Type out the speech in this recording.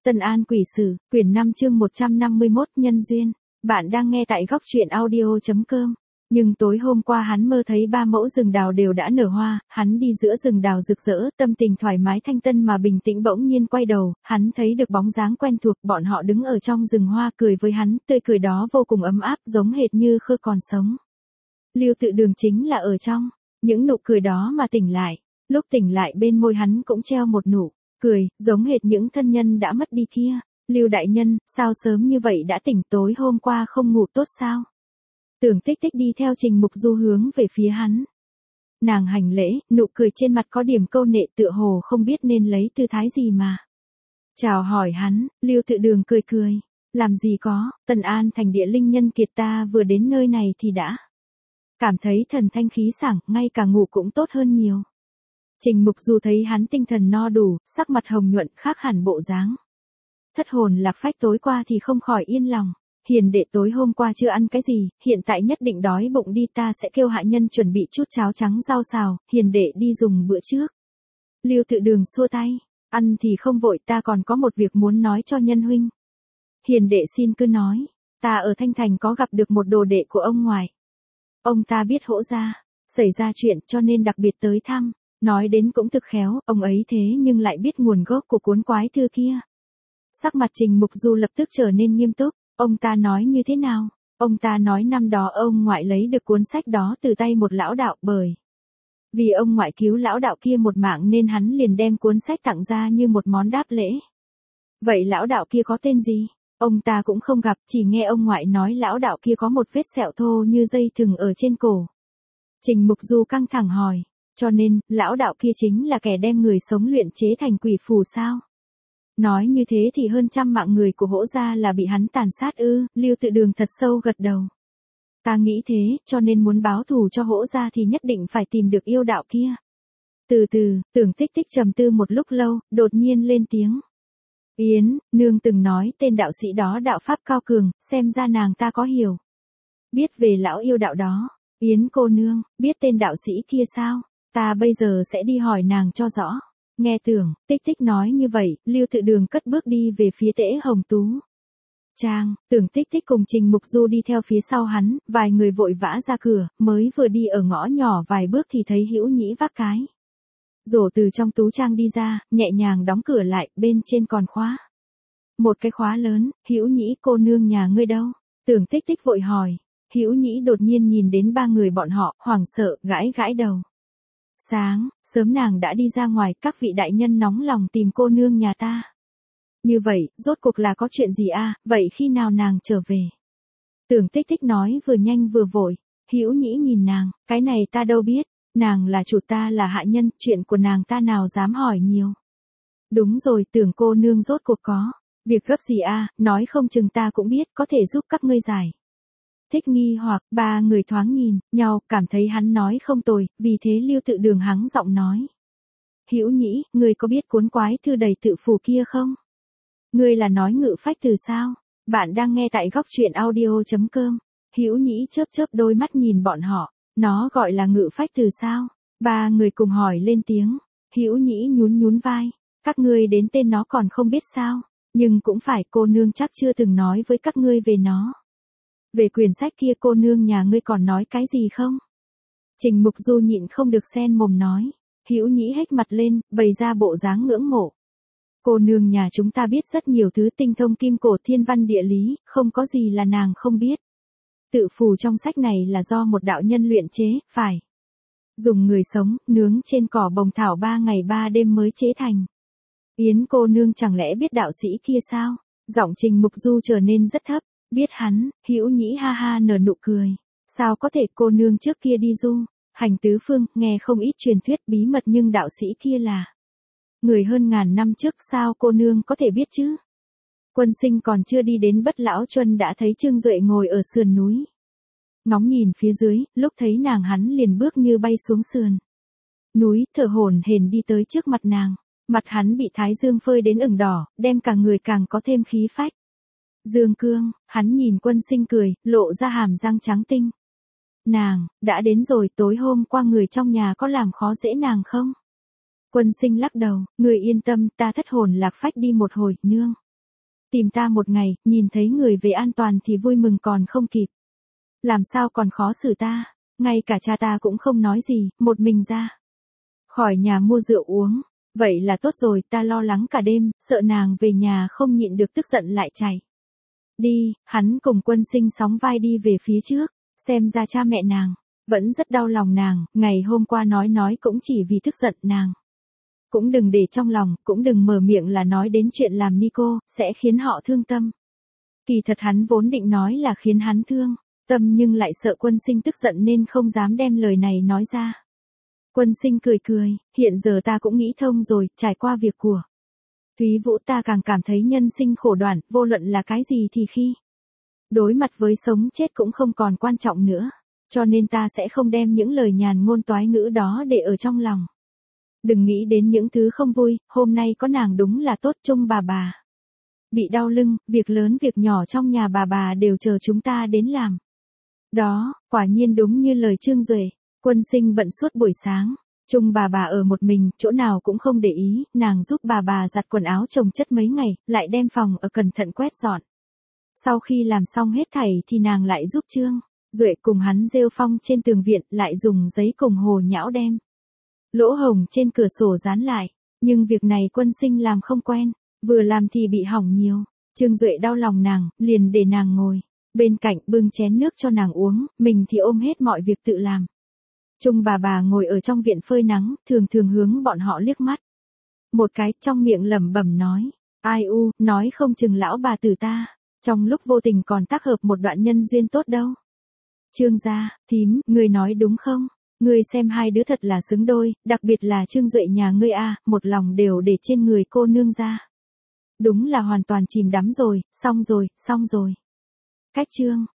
Tân An Quỷ Sử, quyển 5 chương 151 Nhân Duyên. Bạn đang nghe tại góc truyện audio.com. Nhưng tối hôm qua hắn mơ thấy 3 mẫu rừng đào đều đã nở hoa, hắn đi giữa rừng đào rực rỡ, tâm tình thoải mái thanh tân mà bình tĩnh, bỗng nhiên quay đầu, hắn thấy được bóng dáng quen thuộc, bọn họ đứng ở trong rừng hoa cười với hắn, tươi cười đó vô cùng ấm áp, giống hệt như khơ còn sống. Lưu Tự Đường chính là ở trong những nụ cười đó mà tỉnh lại. Lúc tỉnh lại bên môi hắn cũng treo một nụ cười, giống hệt những thân nhân đã mất đi kia. Lưu đại nhân, sao sớm như vậy đã tỉnh, tối hôm qua không ngủ tốt sao? Tưởng Tích Tích đi theo Trình Mục Du hướng về phía hắn. Nàng hành lễ, nụ cười trên mặt có điểm câu nệ, tựa hồ không biết nên lấy tư thái gì mà chào hỏi hắn. Lưu Tự Đường cười cười, làm gì có, Tân An thành địa linh nhân kiệt, ta vừa đến nơi này thì đã cảm thấy thần thanh khí sảng, ngay cả ngủ cũng tốt hơn nhiều. Trình Mục Du thấy hắn tinh thần no đủ, sắc mặt hồng nhuận, khác hẳn bộ dáng thất hồn lạc phách tối qua thì không khỏi yên lòng. Hiền đệ tối hôm qua chưa ăn cái gì, hiện tại nhất định đói bụng đi, ta sẽ kêu hạ nhân chuẩn bị chút cháo trắng rau xào, hiền đệ đi dùng bữa trước. Lưu Tự Đường xua tay, ăn thì không vội, ta còn có một việc muốn nói cho nhân huynh. Hiền đệ xin cứ nói, ta ở Thanh Thành có gặp được một đồ đệ của ông ngoại. Ông ta biết Hỗ gia xảy ra chuyện cho nên đặc biệt tới thăm. Nói đến cũng thực khéo, ông ấy thế nhưng lại biết nguồn gốc của cuốn quái thư kia. Sắc mặt Trình Mục Du lập tức trở nên nghiêm túc. Ông ta nói như thế nào? Ông ta nói năm đó ông ngoại lấy được cuốn sách đó từ tay một lão đạo, bởi vì ông ngoại cứu lão đạo kia một mạng nên hắn liền đem cuốn sách tặng ra như một món đáp lễ. Vậy lão đạo kia có tên gì? Ông ta cũng không gặp, chỉ nghe ông ngoại nói lão đạo kia có một vết sẹo thô như dây thừng ở trên cổ. Trình Mục Du căng thẳng hỏi, cho nên, lão đạo kia chính là kẻ đem người sống luyện chế thành quỷ phù sao? Nói như thế thì hơn 100 mạng người của Hỗ gia là bị hắn tàn sát ư? Lưu Tự Đường thật sâu gật đầu. Ta nghĩ thế, cho nên muốn báo thù cho Hỗ gia thì nhất định phải tìm được yêu đạo kia. Từ từ, Tưởng Tích Tích trầm tư một lúc lâu, đột nhiên lên tiếng. Yến, nương từng nói tên đạo sĩ đó đạo pháp cao cường, xem ra nàng ta có hiểu biết về lão yêu đạo đó. Yến cô nương, biết tên đạo sĩ kia sao? Ta bây giờ sẽ đi hỏi nàng cho rõ. Nghe Tưởng Tích Tích nói như vậy, Lưu Tự Đường cất bước đi về phía Tễ Hồng Tú Trang. Tưởng Tích Tích cùng Trình Mục Du đi theo phía sau hắn, vài người vội vã ra cửa, mới vừa đi ở ngõ nhỏ vài bước thì thấy Hữu Nhĩ vác cái rổ từ trong Tú Trang đi ra, nhẹ nhàng đóng cửa lại, bên trên còn khóa một cái khóa lớn. Hữu Nhĩ cô nương nhà ngươi đâu? Tưởng Tích Tích vội hỏi. Hữu Nhĩ đột nhiên nhìn đến 3 người bọn họ, hoảng sợ, gãi gãi đầu. Sáng sớm nàng đã đi ra ngoài, các vị đại nhân nóng lòng tìm cô nương nhà ta. Như vậy, rốt cuộc là có chuyện gì a? Vậy khi nào nàng trở về? Tưởng Tích Tích nói vừa nhanh vừa vội. Hữu Nhĩ nhìn nàng, cái này ta đâu biết, nàng là chủ, ta là hạ nhân, chuyện của nàng ta nào dám hỏi nhiều. Đúng rồi, Tưởng cô nương rốt cuộc có việc gấp gì a? Nói không chừng ta cũng biết, có thể giúp các ngươi giải thích nghi hoặc. 3 người thoáng nhìn nhau, cảm thấy hắn nói không tồi, vì thế Lưu Tự Đường hắng giọng nói. Hữu Nhĩ, ngươi có biết cuốn quái thư đầy tự phù kia không? Ngươi là nói Ngự Phách Từ sao? Bạn đang nghe tại góc truyện audio.com. Hữu Nhĩ chớp chớp đôi mắt nhìn bọn họ, nó gọi là Ngự Phách Từ sao? 3 người cùng hỏi lên tiếng. Hữu Nhĩ nhún nhún vai, các ngươi đến tên nó còn không biết sao? Nhưng cũng phải, cô nương chắc chưa từng nói với các ngươi về nó. Về quyển sách kia cô nương nhà ngươi còn nói cái gì không? Trình Mục Du nhịn không được xen mồm nói. Hữu Nhĩ hếch mặt lên, bày ra bộ dáng ngưỡng mộ. Cô nương nhà chúng ta biết rất nhiều thứ, tinh thông kim cổ thiên văn địa lý, không có gì là nàng không biết. Tự phù trong sách này là do một đạo nhân luyện chế, phải dùng người sống, nướng trên cỏ bồng thảo 3 ngày 3 đêm mới chế thành. Yến cô nương chẳng lẽ biết đạo sĩ kia sao? Giọng Trình Mục Du trở nên rất thấp. Biết hắn. Hữu Nhĩ ha ha nở nụ cười. Sao có thể, cô nương trước kia đi du hành tứ phương, nghe không ít truyền thuyết bí mật, nhưng đạo sĩ kia là người hơn ngàn năm trước, sao cô nương có thể biết chứ? Quân Sinh còn chưa đi đến Bất Lão Chuân đã thấy Trương Duệ ngồi ở sườn núi. Ngóng nhìn phía dưới, lúc thấy nàng hắn liền bước như bay xuống sườn núi, thở hổn hển đi tới trước mặt nàng. Mặt hắn bị thái dương phơi đến ửng đỏ, đem cả người càng có thêm khí phách. Dương cương, hắn nhìn Quân Sinh cười, lộ ra hàm răng trắng tinh. Nàng, đã đến rồi, tối hôm qua người trong nhà có làm khó dễ nàng không? Quân Sinh lắc đầu, người yên tâm, ta thất hồn lạc phách đi một hồi, nương Tìm ta một ngày, nhìn thấy người về an toàn thì vui mừng còn không kịp. Làm sao còn khó xử ta, ngay cả cha ta cũng không nói gì, một mình ra khỏi nhà mua rượu uống. Vậy là tốt rồi, ta lo lắng cả đêm, sợ nàng về nhà không nhịn được tức giận lại chạy đi. Hắn cùng Quân Sinh sóng vai đi về phía trước, xem ra cha mẹ nàng vẫn rất đau lòng nàng, ngày hôm qua nói cũng chỉ vì tức giận nàng. Cũng đừng để trong lòng, cũng đừng mở miệng là nói đến chuyện làm Nico, sẽ khiến họ thương tâm. Kỳ thật hắn vốn định nói là khiến hắn thương tâm nhưng lại sợ Quân Sinh tức giận nên không dám đem lời này nói ra. Quân Sinh cười cười, hiện giờ ta cũng nghĩ thông rồi, trải qua việc của Thúy Vũ ta càng cảm thấy nhân sinh khổ đoạn, vô luận là cái gì thì khi đối mặt với sống chết cũng không còn quan trọng nữa. Cho nên ta sẽ không đem những lời nhàn ngôn toái ngữ đó để ở trong lòng. Đừng nghĩ đến những thứ không vui, hôm nay có nàng đúng là tốt. Chung bà bị đau lưng, việc lớn việc nhỏ trong nhà bà đều chờ chúng ta đến làm. Đó, quả nhiên đúng như lời Trương Duệ. Quân Sinh bận suốt buổi sáng. Chung bà ở một mình, chỗ nào cũng không để ý, nàng giúp bà giặt quần áo chồng chất mấy ngày, lại đem phòng ở cẩn thận quét dọn. Sau khi làm xong hết thảy thì nàng lại giúp Trương Duệ cùng hắn rêu phong trên tường viện, lại dùng giấy cùng hồ nhão đem lỗ hổng trên cửa sổ dán lại. Nhưng việc này Quân Sinh làm không quen, vừa làm thì bị hỏng nhiều. Trương Duệ đau lòng nàng, liền để nàng ngồi bên cạnh bưng chén nước cho nàng uống, mình thì ôm hết mọi việc tự làm. Chung bà ngồi ở trong viện phơi nắng, thường hướng bọn họ liếc mắt một cái, trong miệng lẩm bẩm nói, ai u, nói không chừng lão bà tử ta trong lúc vô tình còn tác hợp một đoạn nhân duyên tốt đâu. Trương gia, thím, ngươi nói đúng không? Ngươi xem hai đứa thật là xứng đôi, đặc biệt là Trương Duệ nhà ngươi a, một lòng đều để trên người cô nương gia. Đúng là hoàn toàn chìm đắm rồi, xong rồi. Cách Trương